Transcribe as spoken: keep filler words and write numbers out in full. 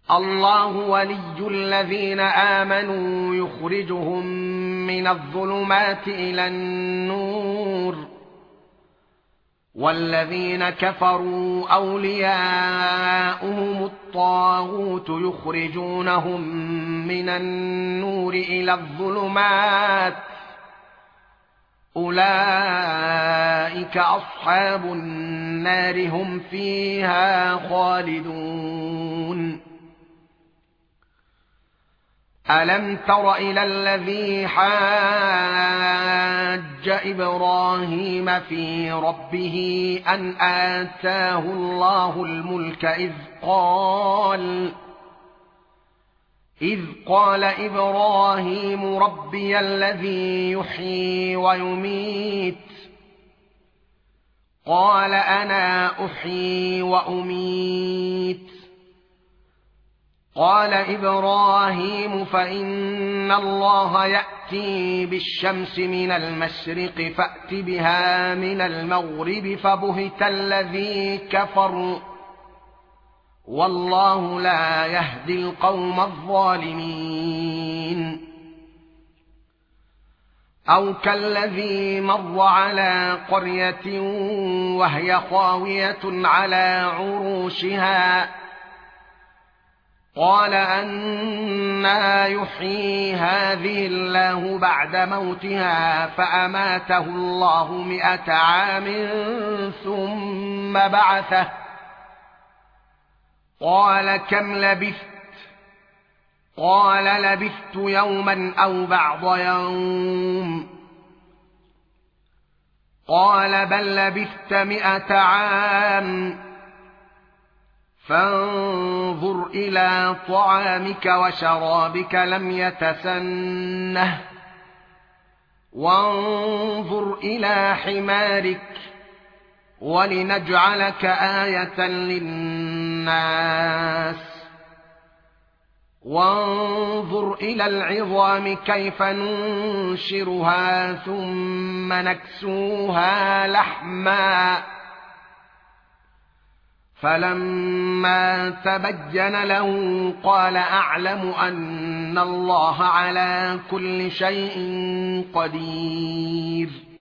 الله ولي الذين آمنوا يخرجهم من الظلمات إلى النور والذين كفروا أولياؤهم الطاغوت يخرجونهم من النور إلى الظلمات أولئك أصحاب النار هم فيها خالدون. ألم تر إلى الذي حاج إبراهيم في ربه أن آتاه الله الملك إذ قال إذ قال إبراهيم ربي الذي يحيي ويميت قال أنا أحيي وأميت قال إبراهيم فإن الله يأتي بالشمس من المشرق فأت بها من المغرب فبهت الذي كفر والله لا يهدي القوم الظالمين. أو كالذي مر على قرية وهي خاوية على عروشها قال أنى يحيي هذه الله بعد موتها فأماته الله مئة عام ثم بعثه قال كم لبثت قال لبثت يوما أو بعض يوم قال بل لبثت مئة عام فانظر إلى طعامك وشرابك لم يتسنه وانظر إلى حمارك ولنجعلك آية للناس وانظر إلى العظام كيف ننشرها ثم نكسوها لحما فلما تبين له قال أعلم أن الله على كل شيء قدير.